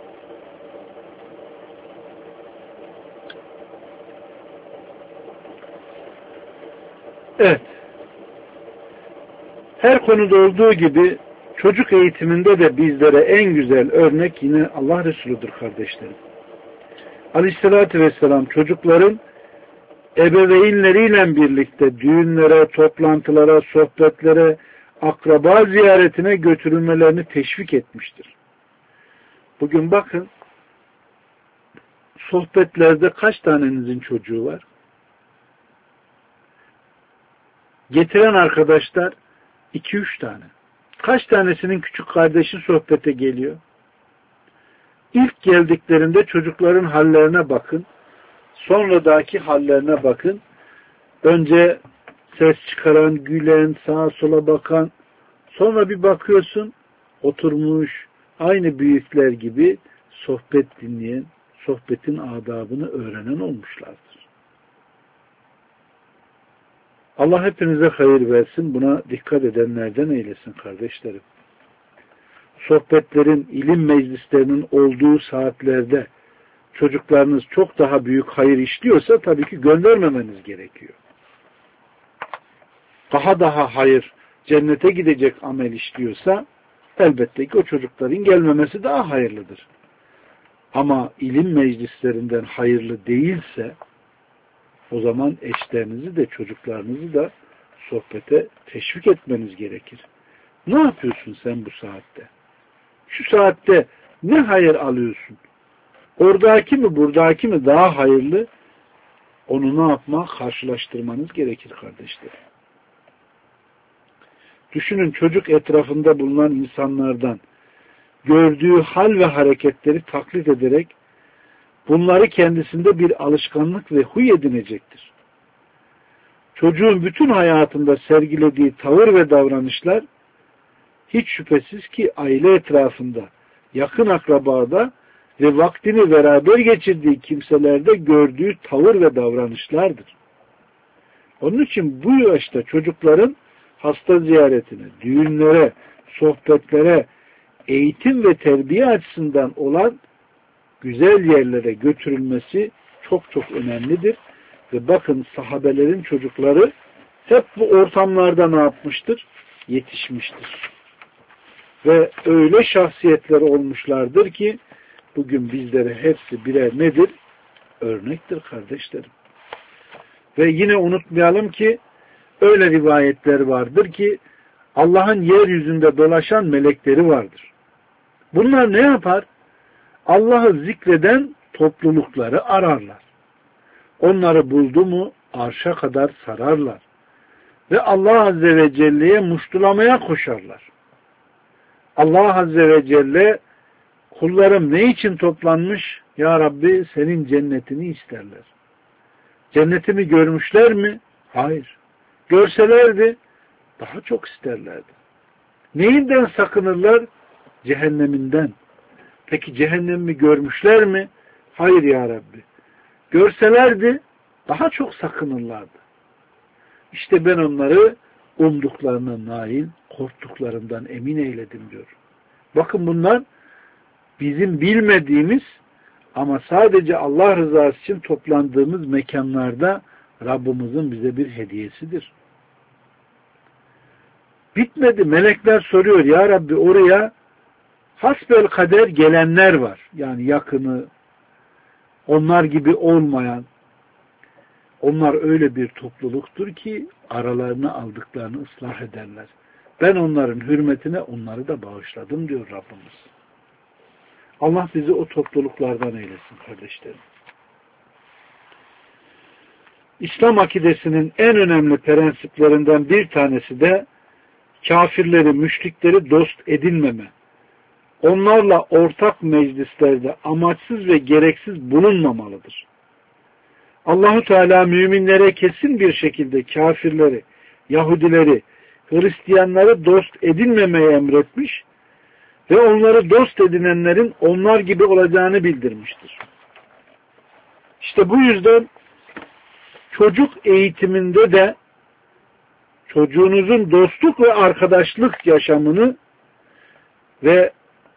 Evet. Her konuda olduğu gibi çocuk eğitiminde de bizlere en güzel örnek yine Allah Resulu'dur kardeşlerim. Aleyhissalatü vesselam çocukların ebeveynleriyle birlikte düğünlere, toplantılara, sohbetlere, akraba ziyaretine götürülmelerini teşvik etmiştir. Bugün bakın, sohbetlerde kaç tanenizin çocuğu var? Getiren arkadaşlar 2-3 tane. Kaç tanesinin küçük kardeşi sohbete geliyor? İlk geldiklerinde çocukların hallerine bakın. Sonradaki hallerine bakın. Önce ses çıkaran, gülen, sağa sola bakan. Sonra bir bakıyorsun, oturmuş, aynı büyükler gibi sohbet dinleyen, sohbetin adabını öğrenen olmuşlardır. Allah hepinize hayır versin. Buna dikkat edenlerden eylesin kardeşlerim. Sohbetlerin, ilim meclislerinin olduğu saatlerde çocuklarınız çok daha büyük hayır işliyorsa tabii ki göndermemeniz gerekiyor. Daha hayır, cennete gidecek amel işliyorsa elbette ki o çocukların gelmemesi daha hayırlıdır. Ama ilim meclislerinden hayırlı değilse o zaman eşlerinizi de çocuklarınızı da sohbete teşvik etmeniz gerekir. Ne yapıyorsun sen bu saatte? Şu saatte ne hayır alıyorsun? Oradaki mi buradaki mi daha hayırlı? Onu ne yapmak? Karşılaştırmanız gerekir kardeşlerim. Düşünün, çocuk etrafında bulunan insanlardan gördüğü hal ve hareketleri taklit ederek bunları kendisinde bir alışkanlık ve huy edinecektir. Çocuğun bütün hayatında sergilediği tavır ve davranışlar hiç şüphesiz ki aile etrafında, yakın akrabada ve vaktini beraber geçirdiği kimselerde gördüğü tavır ve davranışlardır. Onun için bu yaşta çocukların hasta ziyaretine, düğünlere, sohbetlere, eğitim ve terbiye açısından olan güzel yerlere götürülmesi çok çok önemlidir. Ve bakın, sahabelerin çocukları hep bu ortamlarda ne yapmıştır? Yetişmiştir. Ve öyle şahsiyetler olmuşlardır ki bugün bizlere hepsi birer nedir? Örnektir kardeşlerim. Ve yine unutmayalım ki öyle rivayetler vardır ki Allah'ın yeryüzünde dolaşan melekleri vardır. Bunlar ne yapar? Allah'ı zikreden toplulukları ararlar. Onları buldu mu arşa kadar sararlar. Ve Allah Azze ve Celle'ye muştulamaya koşarlar. Allah Azze ve Celle, kullarım ne için toplanmış? Ya Rabbi, senin cennetini isterler. Cennetimi görmüşler mi? Hayır. Görselerdi daha çok isterlerdi. Neyinden sakınırlar? Cehenneminden. Peki cehennemimi görmüşler mi? Hayır ya Rabbi. Görselerdi daha çok sakınırlardı. İşte ben onları umduklarına nail, korktuklarından emin eyledim diyor. Bakın, bunlar bizim bilmediğimiz ama sadece Allah rızası için toplandığımız mekanlarda Rabbimizin bize bir hediyesidir. Bitmedi. Melekler soruyor, ya Rabbi, oraya hasbel kader gelenler var. Yani yakını, onlar gibi olmayan, onlar öyle bir topluluktur ki aralarını aldıklarını ıslah ederler. Ben onların hürmetine onları da bağışladım diyor Rabbimiz. Allah bizi o topluluklardan eylesin kardeşlerim. İslam akidesinin en önemli prensiplerinden bir tanesi de kafirleri, müşrikleri dost edinmeme, onlarla ortak meclislerde amaçsız ve gereksiz bulunmamalıdır. Allahu Teala müminlere kesin bir şekilde kafirleri, Yahudileri, Hristiyanları dost edinmemeyi emretmiş ve onları dost edinenlerin onlar gibi olacağını bildirmiştir. İşte bu yüzden çocuk eğitiminde de çocuğunuzun dostluk ve arkadaşlık yaşamını ve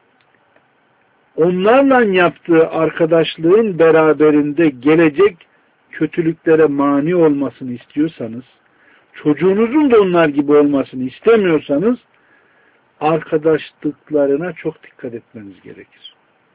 onlarla yaptığı arkadaşlığın beraberinde gelecek kötülüklere mani olmasını istiyorsanız, çocuğunuzun da onlar gibi olmasını istemiyorsanız, arkadaşlıklarına çok dikkat etmeniz gerekir.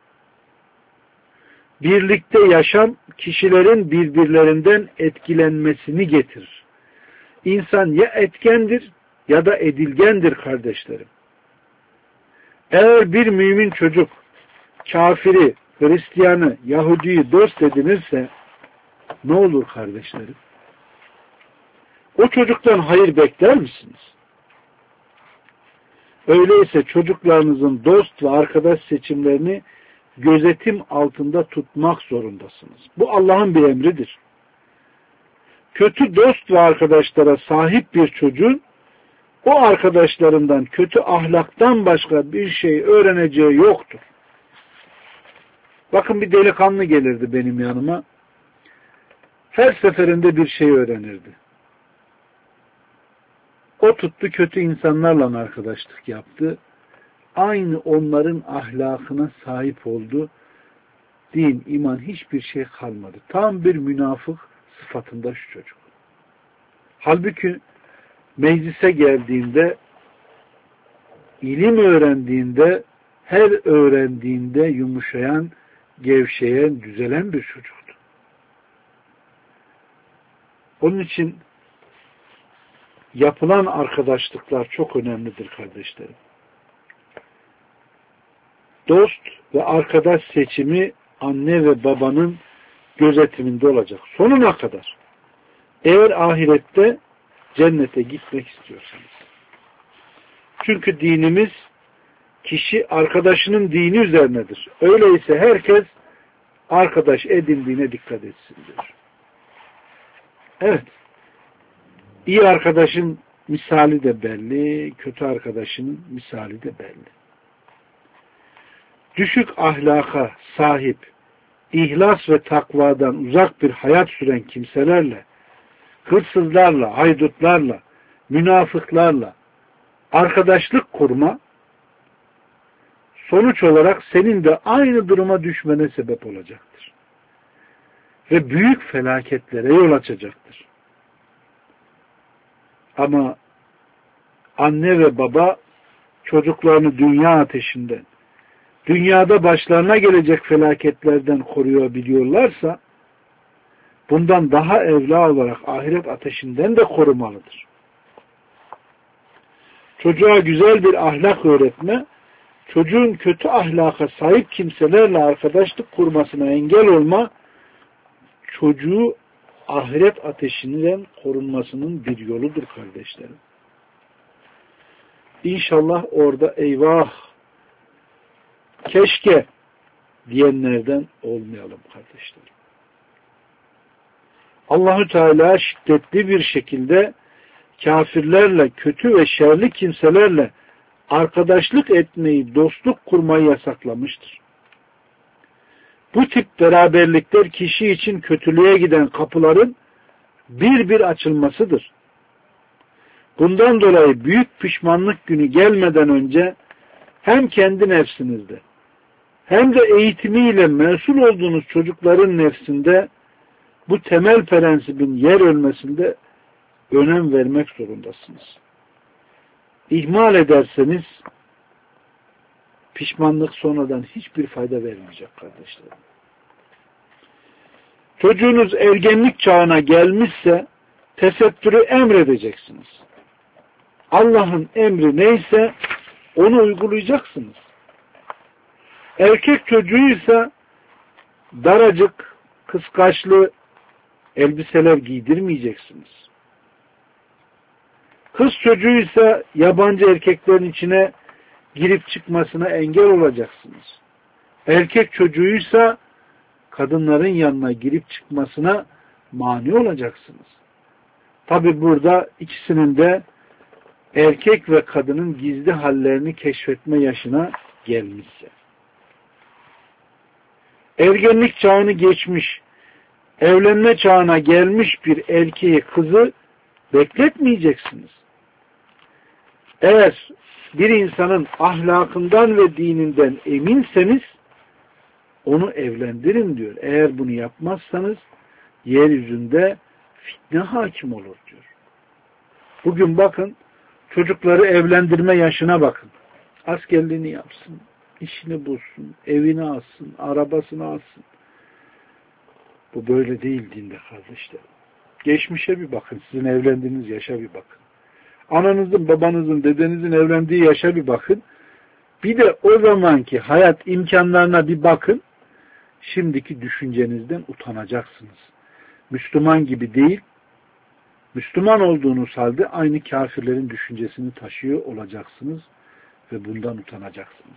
Birlikte yaşam kişilerin birbirlerinden etkilenmesini getirir. İnsan ya etkendir ya da edilgendir kardeşlerim. Eğer bir mümin çocuk kafiri, Hristiyanı, Yahudi'yi dost edinirse ne olur kardeşlerim? O çocuktan hayır bekler misiniz? Öyleyse çocuklarınızın dost ve arkadaş seçimlerini gözetim altında tutmak zorundasınız. Bu Allah'ın bir emridir. Kötü dost ve arkadaşlara sahip bir çocuğun o arkadaşlarından kötü ahlaktan başka bir şey öğreneceği yoktur. Bakın, bir delikanlı gelirdi benim yanıma. Her seferinde bir şey öğrenirdi. O tuttu, kötü insanlarla arkadaşlık yaptı. Aynı onların ahlakına sahip oldu. din, iman hiçbir şey kalmadı. Tam bir münafık sıfatında şu çocuk. Halbuki meclise geldiğinde, ilim öğrendiğinde, her öğrendiğinde yumuşayan, gevşeyen, düzelen bir çocuktu. Onun için yapılan arkadaşlıklar çok önemlidir kardeşlerim. Dost ve arkadaş seçimi anne ve babanın gözetiminde olacak. Sonuna kadar. Eğer ahirette cennete gitmek istiyorsanız. Çünkü dinimiz kişi arkadaşının dini üzerinedir. Öyleyse herkes arkadaş edindiğine dikkat etsin diyor. Evet. İyi arkadaşın misali de belli, kötü arkadaşın misali de belli. Düşük ahlaka sahip, ihlas ve takvadan uzak bir hayat süren kimselerle, hırsızlarla, haydutlarla, münafıklarla arkadaşlık kurma, sonuç olarak senin de aynı duruma düşmene sebep olacaktır. Ve büyük felaketlere yol açacaktır. Ama anne ve baba çocuklarını dünya ateşinden, dünyada başlarına gelecek felaketlerden koruyabiliyorlarsa, bundan daha evla olarak ahiret ateşinden de korumalıdır. Çocuğa güzel bir ahlak öğretme, çocuğun kötü ahlaka sahip kimselerle arkadaşlık kurmasına engel olma, çocuğu ahiret ateşinden korunmasının bir yoludur kardeşlerim. İnşallah orada eyvah, keşke diyenlerden olmayalım kardeşlerim. Allahü Teala şiddetli bir şekilde kafirlerle, kötü ve şerli kimselerle arkadaşlık etmeyi, dostluk kurmayı yasaklamıştır. Bu tip beraberlikler kişi için kötülüğe giden kapıların bir bir açılmasıdır. Bundan dolayı büyük pişmanlık günü gelmeden önce hem kendi nefsinizde hem de eğitimiyle mesul olduğunuz çocukların nefsinde bu temel prensibin yer ölmesinde önem vermek zorundasınız. İhmal ederseniz pişmanlık sonradan hiçbir fayda vermeyecek kardeşlerim. Çocuğunuz ergenlik çağına gelmişse tesettürü emredeceksiniz. Allah'ın emri neyse onu uygulayacaksınız. Erkek çocuğuysa daracık, kıskaçlı elbiseler giydirmeyeceksiniz. Kız çocuğuysa yabancı erkeklerin içine girip çıkmasına engel olacaksınız. Erkek çocuğuysa kadınların yanına girip çıkmasına mani olacaksınız. Tabi burada ikisinin de erkek ve kadının gizli hallerini keşfetme yaşına gelmişse. Ergenlik çağını geçmiş, evlenme çağına gelmiş bir erkeği, kızı bekletmeyeceksiniz. Eğer bir insanın ahlakından ve dininden eminseniz onu evlendirin diyor. Eğer bunu yapmazsanız yeryüzünde fitne hakim olur diyor. Bugün bakın çocukları evlendirme yaşına bakın. Askerliğini yapsın, işini bulsun, evini alsın, arabasını alsın. Bu böyle değil dinde kardeşlerim. Geçmişe bir bakın, sizin evlendiğiniz yaşa bir bakın. Ananızın, babanızın, dedenizin evlendiği yaşa bir bakın. Bir de o zamanki hayat imkanlarına bir bakın. Şimdiki düşüncenizden utanacaksınız. Müslüman gibi değil, Müslüman olduğunuz halde aynı kafirlerin düşüncesini taşıyor olacaksınız ve bundan utanacaksınız.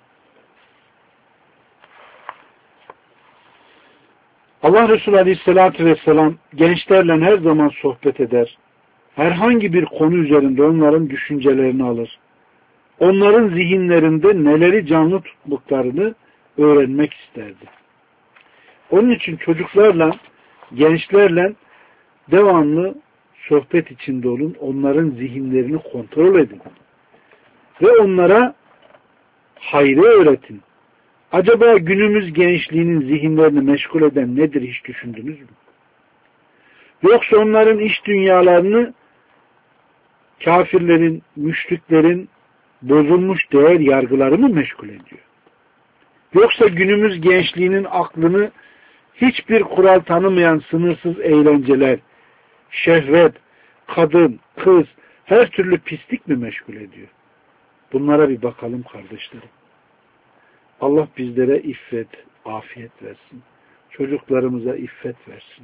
Allah Resulü Aleyhisselatü Vesselam gençlerle her zaman sohbet eder. Herhangi bir konu üzerinde onların düşüncelerini alır. Onların zihinlerinde neleri canlı tuttuklarını öğrenmek isterdi. Onun için çocuklarla, gençlerle devamlı sohbet içinde olun. Onların zihinlerini kontrol edin. Ve onlara hayrı öğretin. Acaba günümüz gençliğinin zihinlerini meşgul eden nedir hiç düşündünüz mü? Yoksa onların iş dünyalarını kafirlerin, müşriklerin bozulmuş değer yargıları mı meşgul ediyor? Yoksa günümüz gençliğinin aklını hiçbir kural tanımayan sınırsız eğlenceler, şehvet, kadın, kız, her türlü pislik mi meşgul ediyor? Bunlara bir bakalım kardeşlerim. Allah bizlere iffet, afiyet versin. Çocuklarımıza iffet versin.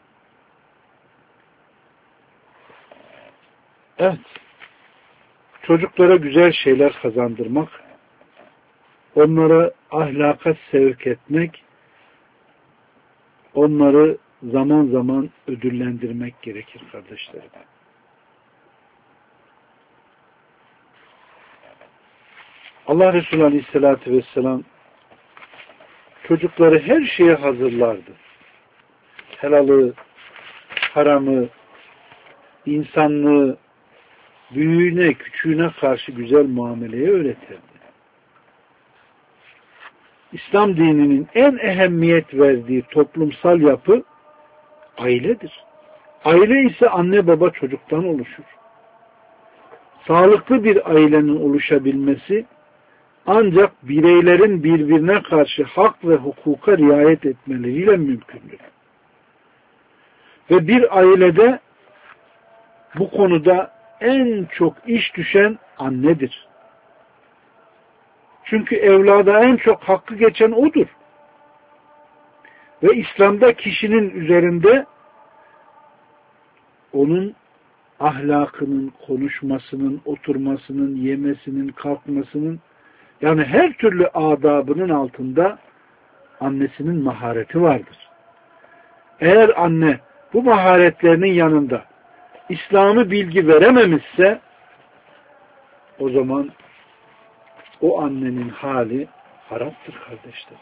Evet. Çocuklara güzel şeyler kazandırmak, onlara ahlaka sevk etmek, onları zaman zaman ödüllendirmek gerekir kardeşlerim. Allah Resulü Aleyhisselatü Vesselam çocukları her şeye hazırlardı. Helalı, haramı, insanlığı, büyüğüne, küçüğüne karşı güzel muameleye öğretirdi. İslam dininin en ehemmiyet verdiği toplumsal yapı ailedir. Aile ise anne baba çocuktan oluşur. Sağlıklı bir ailenin oluşabilmesi ancak bireylerin birbirine karşı hak ve hukuka riayet etmeleriyle mümkündür. Ve bir ailede bu konuda en çok iş düşen annedir. Çünkü evlada en çok hakkı geçen odur. Ve İslam'da kişinin üzerinde onun ahlakının, konuşmasının, oturmasının, yemesinin, kalkmasının, yani her türlü adabının altında annesinin mahareti vardır. Eğer anne bu maharetlerinin yanında İslam'ı bilgi verememişse o zaman o annenin hali haraptır kardeşler.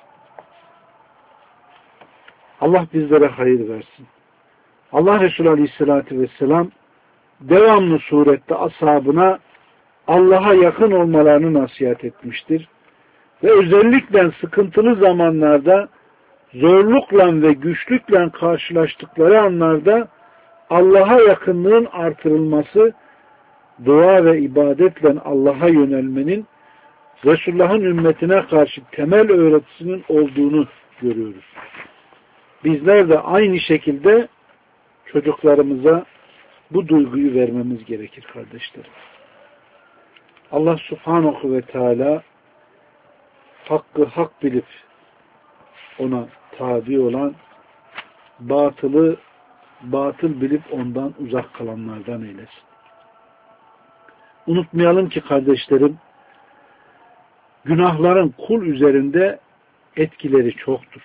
Allah bizlere hayır versin. Allah Resulü Aleyhisselatü Vesselam devamlı surette ashabına Allah'a yakın olmalarını nasihat etmiştir. Ve özellikle sıkıntılı zamanlarda zorlukla ve güçlükle karşılaştıkları anlarda Allah'a yakınlığın artırılması, dua ve ibadetle Allah'a yönelmenin Resulullah'ın ümmetine karşı temel öğretisinin olduğunu görüyoruz. Bizler de aynı şekilde çocuklarımıza bu duyguyu vermemiz gerekir kardeşlerim. Allah Subhanahu ve Teala hakkı hak bilip ona tabi olan, batılı batıl bilip ondan uzak kalanlardan eylesin. Unutmayalım ki kardeşlerim, günahların kul üzerinde etkileri çoktur.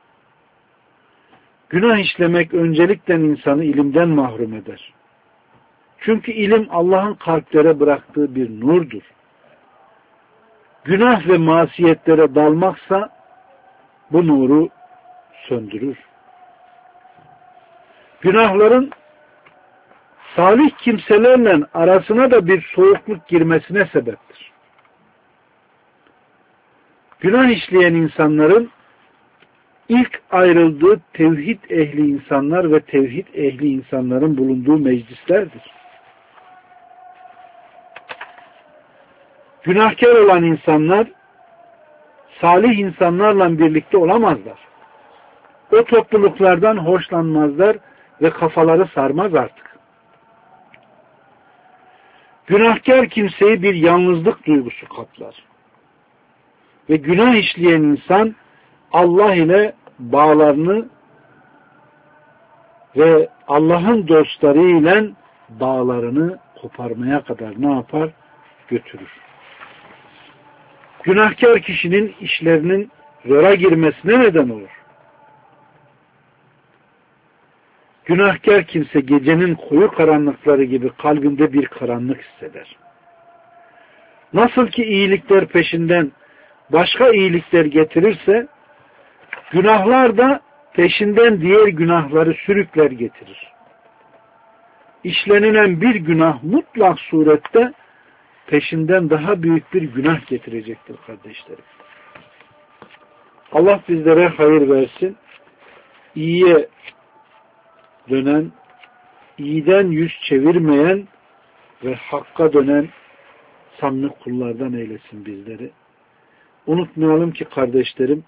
Günah işlemek öncelikle insanı ilimden mahrum eder. Çünkü ilim Allah'ın kalplere bıraktığı bir nurdur. Günah ve masiyetlere dalmaksa bu nuru söndürür. Günahların salih kimselerle arasına da bir soğukluk girmesine sebeptir. Günah işleyen insanların ilk ayrıldığı tevhid ehli insanlar ve tevhid ehli insanların bulunduğu meclislerdir. Günahkar olan insanlar salih insanlarla birlikte olamazlar. O topluluklardan hoşlanmazlar ve kafaları sarmaz artık. Günahkar kimseyi bir yalnızlık duygusu kaplar. Ve günah işleyen insan Allah ile bağlarını ve Allah'ın dostları ile bağlarını koparmaya kadar ne yapar? Götürür. Günahkar kişinin işlerinin zora girmesine neden olur. Günahkar kimse gecenin koyu karanlıkları gibi kalbinde bir karanlık hisseder. Nasıl ki iyilikler peşinden başka iyilikler getirirse, günahlar da peşinden diğer günahları sürükler getirir. İşlenilen bir günah mutlak surette peşinden daha büyük bir günah getirecektir kardeşlerim. Allah bizlere hayır versin. İyiye dönen, iyiden yüz çevirmeyen ve hakka dönen samimi kullardan eylesin bizleri. Unutmayalım ki kardeşlerim,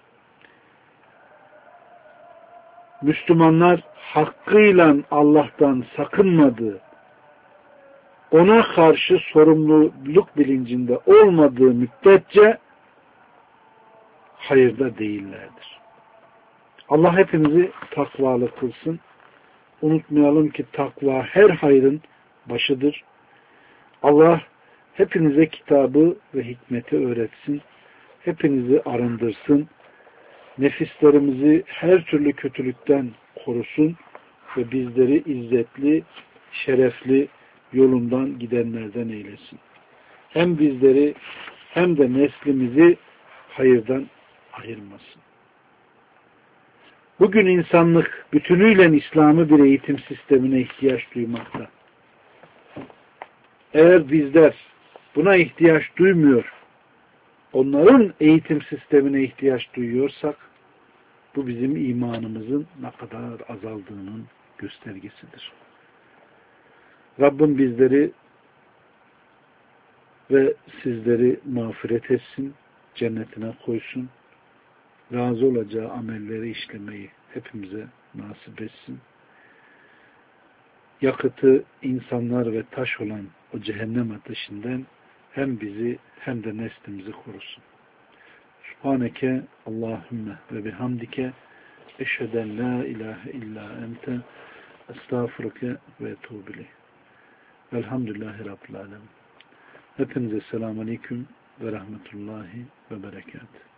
Müslümanlar hakkıyla Allah'tan sakınmadığı, ona karşı sorumluluk bilincinde olmadığı müddetçe hayırda değillerdir. Allah hepimizi takvalı kılsın. Unutmayalım ki takva her hayrın başıdır. Allah hepinize kitabı ve hikmeti öğretsin. Hepinizi arındırsın. Nefislerimizi her türlü kötülükten korusun ve bizleri izzetli, şerefli yolundan gidenlerden eylesin. Hem bizleri hem de neslimizi hayırdan ayırmasın. Bugün insanlık bütünüyle İslam'ı bir eğitim sistemine ihtiyaç duymakta. Eğer bizler buna ihtiyaç duymuyor, onların eğitim sistemine ihtiyaç duyuyorsak, bu bizim imanımızın ne kadar azaldığının göstergesidir. Rabbim bizleri ve sizleri mağfiret etsin, cennetine koysun, razı olacağı amelleri işlemeyi hepimize nasip etsin. Yakıtı insanlar ve taş olan o cehennem ateşinden hem bizi hem de neslimizi korusun. Subhaneke Allahümme ve bihamdike eşheden la ilahe illa ente estağfurke ve etûbü velhamdülillahi rabbil alemin. Hepinize selamun aleyküm ve rahmetullahi ve berekatuhu.